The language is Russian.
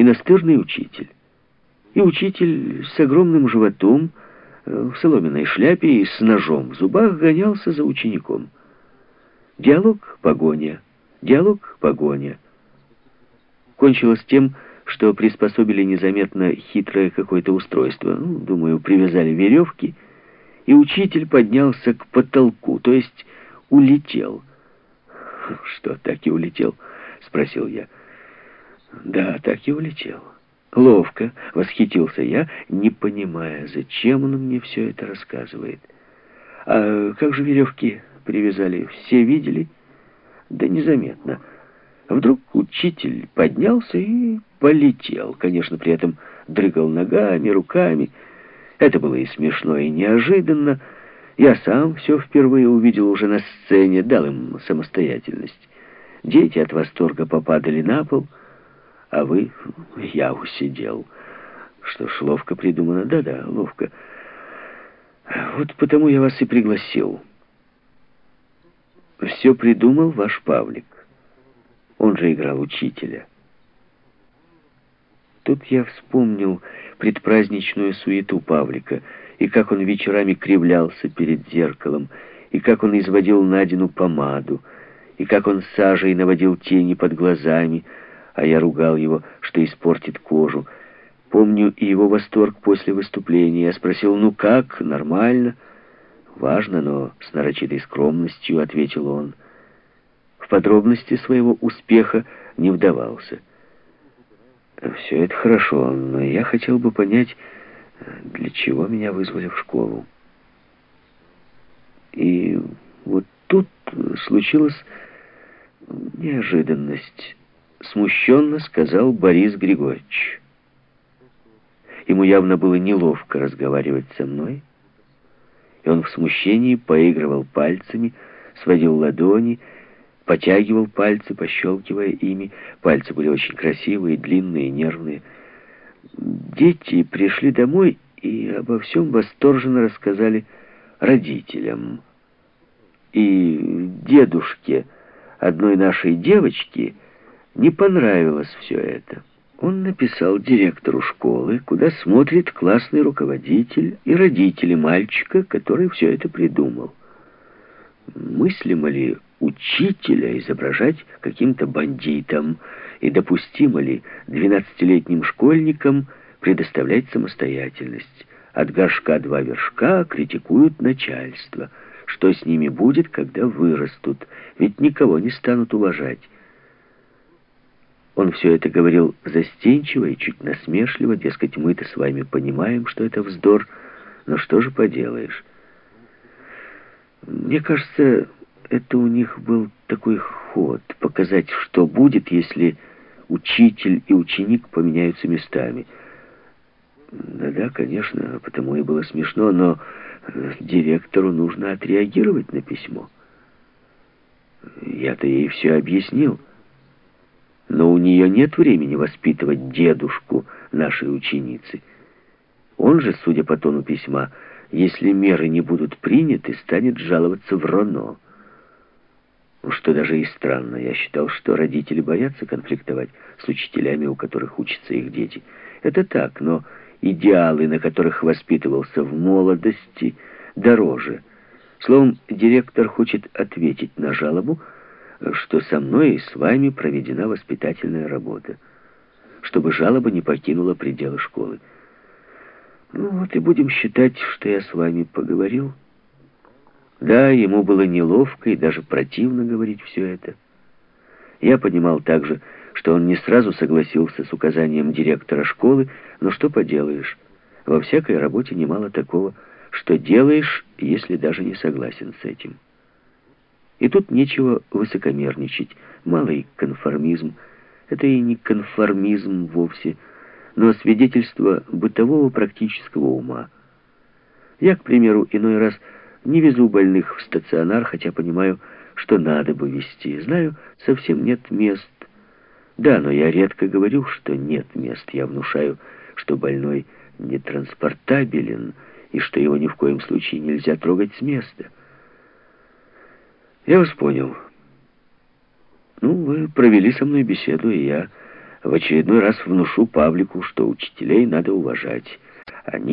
настырный учитель. И учитель с огромным животом, в соломенной шляпе и с ножом в зубах гонялся за учеником. Диалог — погоня, диалог — погоня. Кончилось тем, что приспособили незаметно хитрое какое-то устройство. Думаю, привязали веревки, и учитель поднялся к потолку, то есть улетел. «Что, так и улетел?» — спросил я. «Да, так и улетел. Ловко», — восхитился я, не понимая, зачем он мне все это рассказывает. «А как же веревки привязали? Все видели?» «Да незаметно. Вдруг учитель поднялся и полетел. Конечно, при этом дрыгал ногами, руками. Это было и смешно, и неожиданно. Я сам все впервые увидел уже на сцене, дал им самостоятельность. Дети от восторга попадали на пол, а вы...» «Я усидел». «Что ж, ловко придумано». «Да-да, ловко. Вот потому я вас и пригласил. Все придумал ваш Павлик. Он же играл учителя». Тут я вспомнил предпраздничную суету Павлика, и как он вечерами кривлялся перед зеркалом, и как он изводил Надину помаду, и как он сажей наводил тени под глазами, а я ругал его, что испортит кожу. Помню и его восторг после выступления. Я спросил: «Ну как, нормально?» «Важно, но с нарочитой скромностью», — ответил он. В подробности своего успеха не вдавался. «Все это хорошо, но я хотел бы понять, для чего меня вызвали в школу». И вот тут случилась неожиданность. Смущенно сказал Борис Григорьевич. Ему явно было неловко разговаривать со мной, и он в смущении поигрывал пальцами, сводил ладони, потягивал пальцы, пощелкивая ими. Пальцы были очень красивые, длинные, нервные. Дети пришли домой и обо всем восторженно рассказали родителям. И дедушке одной нашей девочки не понравилось все это. Он написал директору школы, куда смотрит классный руководитель и родители мальчика, который все это придумал. Мыслимо ли учителя изображать каким-то бандитом, и допустимо ли 12-летним школьникам предоставлять самостоятельность? От горшка два вершка критикуют начальство. Что с ними будет, когда вырастут? Ведь никого не станут уважать. Он все это говорил застенчиво и чуть насмешливо, дескать, мы-то с вами понимаем, что это вздор, но что же поделаешь? Мне кажется, это у них был такой ход, показать, что будет, если учитель и ученик поменяются местами. Да-да, конечно, потому и было смешно, но директору нужно отреагировать на письмо. Я-то ей все объяснил. Но у нее нет времени воспитывать дедушку нашей ученицы. Он же, судя по тону письма, если меры не будут приняты, станет жаловаться в РОНО. Что даже и странно. Я считал, что родители боятся конфликтовать с учителями, у которых учатся их дети. Это так, но идеалы, на которых воспитывался в молодости, дороже. Словом, директор хочет ответить на жалобу, что со мной и с вами проведена воспитательная работа, чтобы жалоба не покинула пределы школы. Ну вот и будем считать, что я с вами поговорил. Да, ему было неловко и даже противно говорить все это. Я понимал также, что он не сразу согласился с указанием директора школы, но что поделаешь, во всякой работе немало такого, что делаешь, если даже не согласен с этим. И тут нечего высокомерничать, малый конформизм. Это и не конформизм вовсе, но свидетельство бытового практического ума. Я, к примеру, иной раз не везу больных в стационар, хотя понимаю, что надо бы везти. Знаю, совсем нет мест. Да, но я редко говорю, что нет мест. Я внушаю, что больной не транспортабелен и что его ни в коем случае нельзя трогать с места. Я вас понял. Ну, вы провели со мной беседу, и я В очередной раз внушу Павлику, что учителей надо уважать. Они